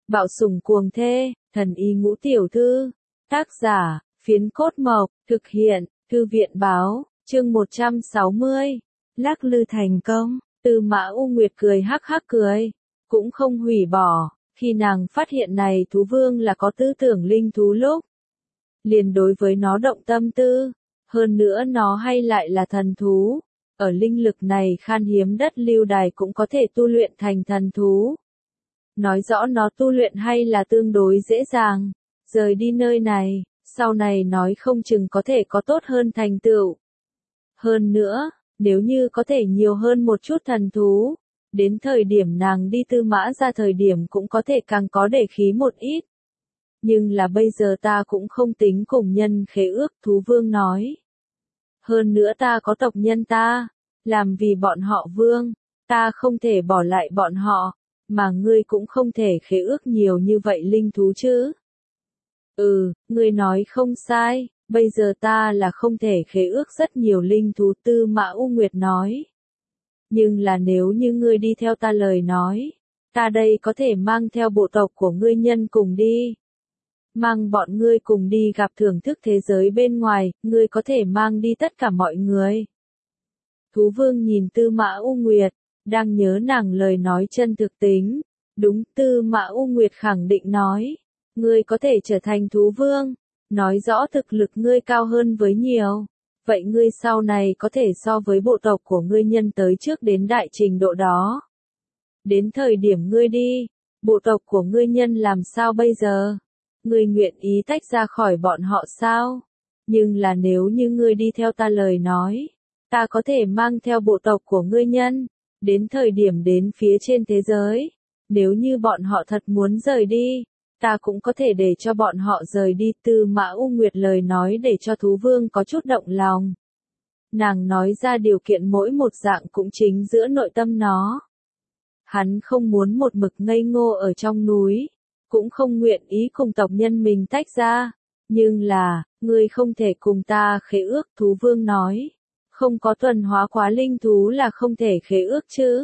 Bạo sủng cuồng thê, thần y ngũ tiểu thư. Tác giả, Phiến Cốt Mộc, thực hiện, Thư viện báo, chương 160. Lắc lư thành công, Tư Mã U Nguyệt cười hắc hắc cười, cũng không hủy bỏ, khi nàng phát hiện này thú vương là có tư tưởng linh thú lúc. Liền đối với nó động tâm tư, hơn nữa nó hay lại là thần thú, ở linh lực này khan hiếm đất lưu đài cũng có thể tu luyện thành thần thú. Nói rõ nó tu luyện hay là tương đối dễ dàng, rời đi nơi này, sau này nói không chừng có thể có tốt hơn thành tựu. Hơn nữa, nếu như có thể nhiều hơn một chút thần thú, đến thời điểm nàng đi Tư Mã ra thời điểm cũng có thể càng có để khí một ít. Nhưng là bây giờ ta cũng không tính cùng nhân khế ước, thú vương nói. Hơn nữa ta có tộc nhân ta, làm vì bọn họ vương, ta không thể bỏ lại bọn họ, mà ngươi cũng không thể khế ước nhiều như vậy linh thú chứ. Ngươi nói không sai, bây giờ ta là không thể khế ước rất nhiều linh thú, Tư Mã U Nguyệt nói. Nhưng là nếu như ngươi đi theo ta lời nói, ta đây có thể mang theo bộ tộc của ngươi nhân cùng đi. Mang bọn ngươi cùng đi gặp thưởng thức thế giới bên ngoài, ngươi có thể mang đi tất cả mọi người. Thú vương nhìn Tư Mã U Nguyệt, đang nhớ nàng lời nói chân thực tính. Đúng, Tư Mã U Nguyệt khẳng định nói. Ngươi có thể trở thành thú vương, nói rõ thực lực ngươi cao hơn với nhiều. Vậy ngươi sau này có thể so với bộ tộc của ngươi nhân tới trước đến đại trình độ đó. Đến thời điểm ngươi đi, bộ tộc của ngươi nhân làm sao bây giờ? Ngươi nguyện ý tách ra khỏi bọn họ sao? Nhưng là nếu như ngươi đi theo ta lời nói, ta có thể mang theo bộ tộc của ngươi nhân, đến thời điểm đến phía trên thế giới. Nếu như bọn họ thật muốn rời đi, ta cũng có thể để cho bọn họ rời đi. Tư Mã U Nguyệt lời nói để cho thú vương có chút động lòng. Nàng nói ra điều kiện mỗi một dạng cũng chính giữa nội tâm nó. Hắn không muốn một mực ngây ngô ở trong núi, cũng không nguyện ý cùng tộc nhân mình tách ra. Nhưng là, ngươi không thể cùng ta khế ước, thú vương nói. Không có thuần hóa quá linh thú là không thể khế ước chứ.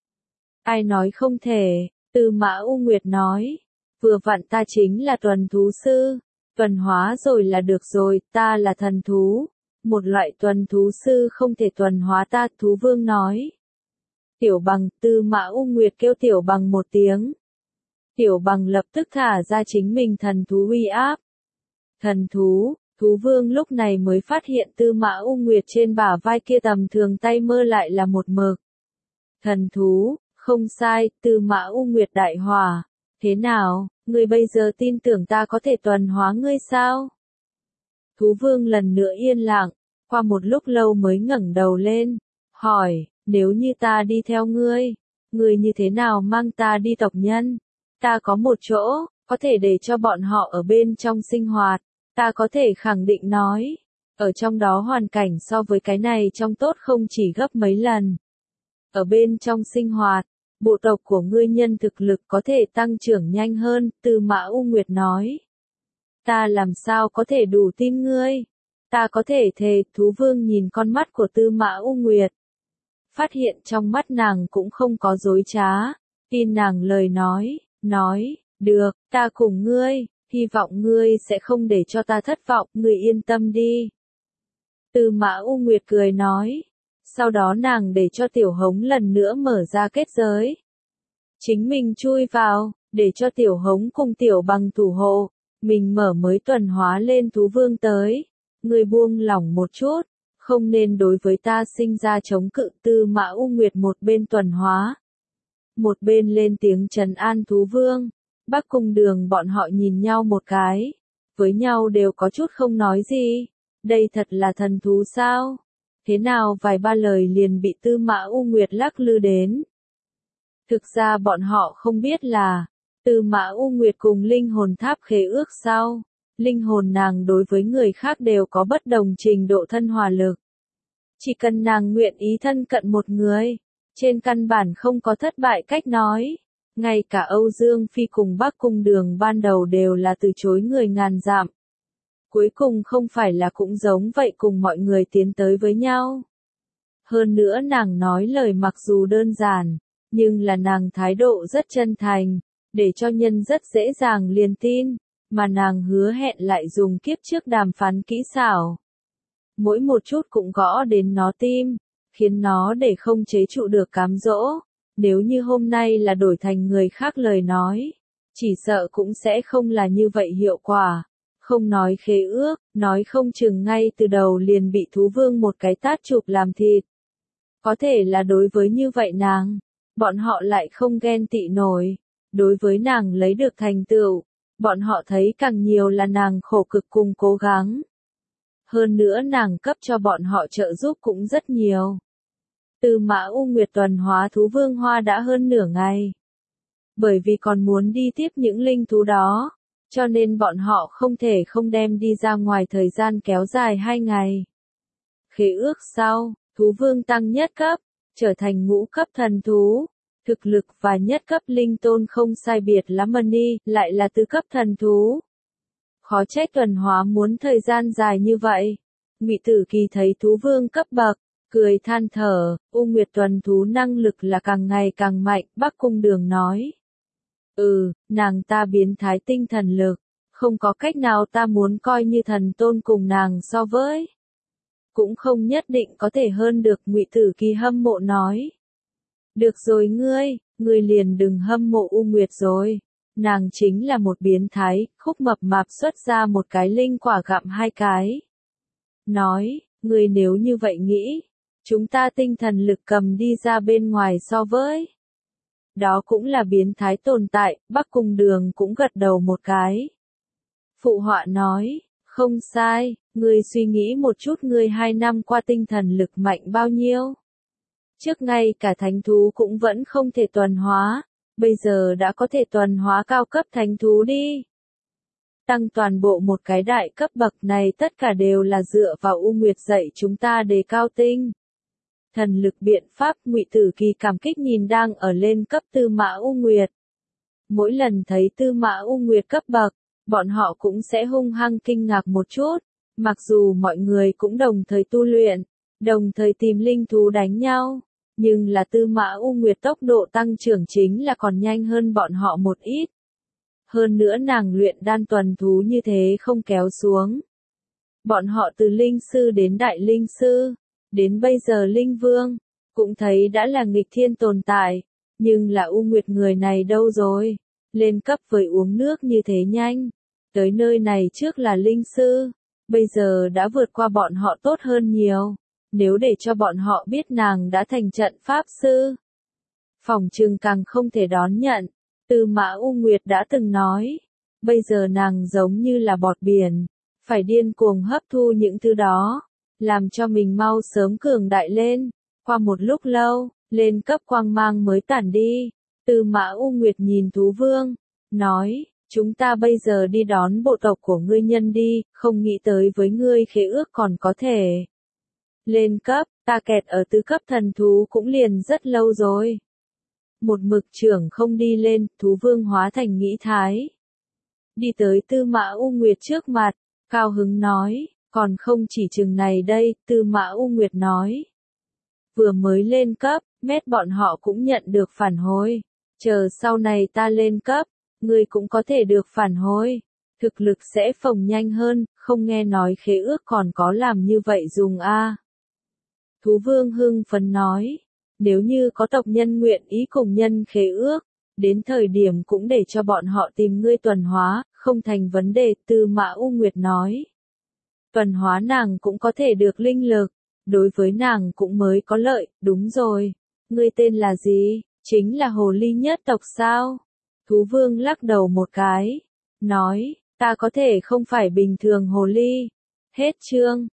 Ai nói không thể, Tư Mã U Nguyệt nói. Vừa vặn ta chính là tuần thú sư, tuần hóa rồi là được rồi, ta là thần thú. Một loại tuần thú sư không thể tuần hóa ta, thú vương nói. Tiểu Bằng, Tư Mã U Nguyệt kêu Tiểu Bằng một tiếng. Tiểu Bằng lập tức thả ra chính mình thần thú uy áp. Thần thú, thú vương lúc này mới phát hiện Tư Mã U Nguyệt trên bả vai kia tầm thường tay mơ lại là một mực. Thần thú, không sai, Tư Mã U Nguyệt đại hòa. Thế nào, ngươi bây giờ tin tưởng ta có thể tuần hóa ngươi sao? Thú vương lần nữa yên lặng, qua một lúc lâu mới ngẩng đầu lên, hỏi, nếu như ta đi theo ngươi như thế nào mang ta đi tộc nhân? Ta có một chỗ, có thể để cho bọn họ ở bên trong sinh hoạt, ta có thể khẳng định nói, ở trong đó hoàn cảnh so với cái này trong tốt không chỉ gấp mấy lần. Ở bên trong sinh hoạt, bộ tộc của ngươi nhân thực lực có thể tăng trưởng nhanh hơn, Tư Mã U Nguyệt nói. Ta làm sao có thể đủ tin ngươi? Ta có thể thề, thú vương nhìn con mắt của Tư Mã U Nguyệt. Phát hiện trong mắt nàng cũng không có dối trá, tin nàng lời nói, được, ta cùng ngươi, hy vọng ngươi sẽ không để cho ta thất vọng, ngươi yên tâm đi. Tư Mã U Nguyệt cười nói. Sau đó nàng để cho Tiểu Hống lần nữa mở ra kết giới. Chính mình chui vào, để cho Tiểu Hống cùng Tiểu Bằng thủ hộ, mình mở mới tuần hóa lên thú vương tới. Ngươi buông lỏng một chút, không nên đối với ta sinh ra chống cự. Tư Mã U Nguyệt một bên tuần hóa, một bên lên tiếng trấn an thú vương. Bắc Cung Đường bọn họ nhìn nhau một cái, với nhau đều có chút không nói gì. Đây thật là thần thú sao? Thế nào vài ba lời liền bị Tư Mã U Nguyệt lắc lư đến. Thực ra bọn họ không biết là, Tư Mã U Nguyệt cùng linh hồn tháp khế ước sau, linh hồn nàng đối với người khác đều có bất đồng trình độ thân hòa lực. Chỉ cần nàng nguyện ý thân cận một người, trên căn bản không có thất bại cách nói. Ngay cả Âu Dương Phi cùng Bắc Cung Đường ban đầu đều là từ chối người ngàn dặm. Cuối cùng không phải là cũng giống vậy cùng mọi người tiến tới với nhau. Hơn nữa nàng nói lời mặc dù đơn giản, nhưng là nàng thái độ rất chân thành, để cho nhân rất dễ dàng liền tin, mà nàng hứa hẹn lại dùng kiếp trước đàm phán kỹ xảo. Mỗi một chút cũng gõ đến nó tim, khiến nó để không chế trụ được cám dỗ. Nếu như hôm nay là đổi thành người khác lời nói, chỉ sợ cũng sẽ không là như vậy hiệu quả. Không nói khế ước, nói không chừng ngay từ đầu liền bị thú vương một cái tát chụp làm thịt. Có thể là đối với như vậy nàng, bọn họ lại không ghen tị nổi. Đối với nàng lấy được thành tựu, bọn họ thấy càng nhiều là nàng khổ cực cùng cố gắng. Hơn nữa nàng cấp cho bọn họ trợ giúp cũng rất nhiều. Từ Mã U Nguyệt tuần hóa thú vương hoa đã hơn nửa ngày. Bởi vì còn muốn đi tiếp những linh thú đó, cho nên bọn họ không thể không đem đi ra ngoài thời gian kéo dài 2 ngày. Khế ước sau, thú vương tăng nhất cấp, trở thành ngũ cấp thần thú. Thực lực và nhất cấp linh tôn không sai biệt lắm Mani, lại là tứ cấp thần thú. Khó trách tuần hóa muốn thời gian dài như vậy. Ngụy Tử Kỳ thấy thú vương cấp bậc, cười than thở, U Nguyệt tuần thú năng lực là càng ngày càng mạnh, Bắc Cung Đường nói. Nàng ta biến thái tinh thần lực, không có cách nào ta muốn coi như thần tôn cùng nàng so với. Cũng không nhất định có thể hơn được, Ngụy Tử Kỳ hâm mộ nói. Được rồi ngươi liền đừng hâm mộ U Nguyệt rồi. Nàng chính là một biến thái, khúc mập mạp xuất ra một cái linh quả gặm 2 cái. Nói, ngươi nếu như vậy nghĩ, chúng ta tinh thần lực cầm đi ra bên ngoài so với. Đó cũng là biến thái tồn tại, Bắc Cung Đường cũng gật đầu một cái. Phụ họa nói, không sai, ngươi suy nghĩ một chút ngươi 2 năm qua tinh thần lực mạnh bao nhiêu. Trước ngay cả thánh thú cũng vẫn không thể tuần hóa, bây giờ đã có thể tuần hóa cao cấp thánh thú đi. Tăng toàn bộ một cái đại cấp bậc này tất cả đều là dựa vào U Nguyệt dạy chúng ta đề cao tinh thần lực biện pháp. Ngụy Tử Kỳ cảm kích nhìn đang ở lên cấp Tư Mã U Nguyệt. Mỗi lần thấy Tư Mã U Nguyệt cấp bậc, bọn họ cũng sẽ hung hăng kinh ngạc một chút, mặc dù mọi người cũng đồng thời tu luyện, đồng thời tìm linh thú đánh nhau, nhưng là Tư Mã U Nguyệt tốc độ tăng trưởng chính là còn nhanh hơn bọn họ một ít. Hơn nữa nàng luyện đan tuần thú như thế không kéo xuống. Bọn họ từ linh sư đến đại linh sư, đến bây giờ linh vương, cũng thấy đã là nghịch thiên tồn tại, nhưng là U Nguyệt người này đâu rồi, lên cấp với uống nước như thế nhanh, tới nơi này trước là linh sư, bây giờ đã vượt qua bọn họ tốt hơn nhiều, nếu để cho bọn họ biết nàng đã thành trận pháp sư, phỏng chừng càng không thể đón nhận. Tư Mã U Nguyệt đã từng nói, bây giờ nàng giống như là bọt biển, phải điên cuồng hấp thu những thứ đó, làm cho mình mau sớm cường đại lên. Qua một lúc lâu, lên cấp quang mang mới tản đi. Tư Mã U Nguyệt nhìn thú vương, nói, chúng ta bây giờ đi đón bộ tộc của ngươi nhân đi, không nghĩ tới với ngươi khế ước còn có thể lên cấp, ta kẹt ở tứ cấp thần thú cũng liền rất lâu rồi. Một mực trưởng không đi lên, thú vương hóa thành nghĩ thái. Đi tới Tư Mã U Nguyệt trước mặt, cao hứng nói, còn không chỉ chừng này đây, Tư Mã U Nguyệt nói. Vừa mới lên cấp, mét bọn họ cũng nhận được phản hồi. Chờ sau này ta lên cấp, ngươi cũng có thể được phản hồi. Thực lực sẽ phồng nhanh hơn, không nghe nói khế ước còn có làm như vậy dùng a. Thú vương hưng phấn nói. Nếu như có tộc nhân nguyện ý cùng nhân khế ước, đến thời điểm cũng để cho bọn họ tìm ngươi tuần hóa, không thành vấn đề, Tư Mã U Nguyệt nói. Tuần hóa nàng cũng có thể được linh lực, đối với nàng cũng mới có lợi, đúng rồi. Ngươi tên là gì? Chính là hồ ly nhất tộc sao? Thú vương lắc đầu một cái, nói, ta có thể không phải bình thường hồ ly. Hết chương.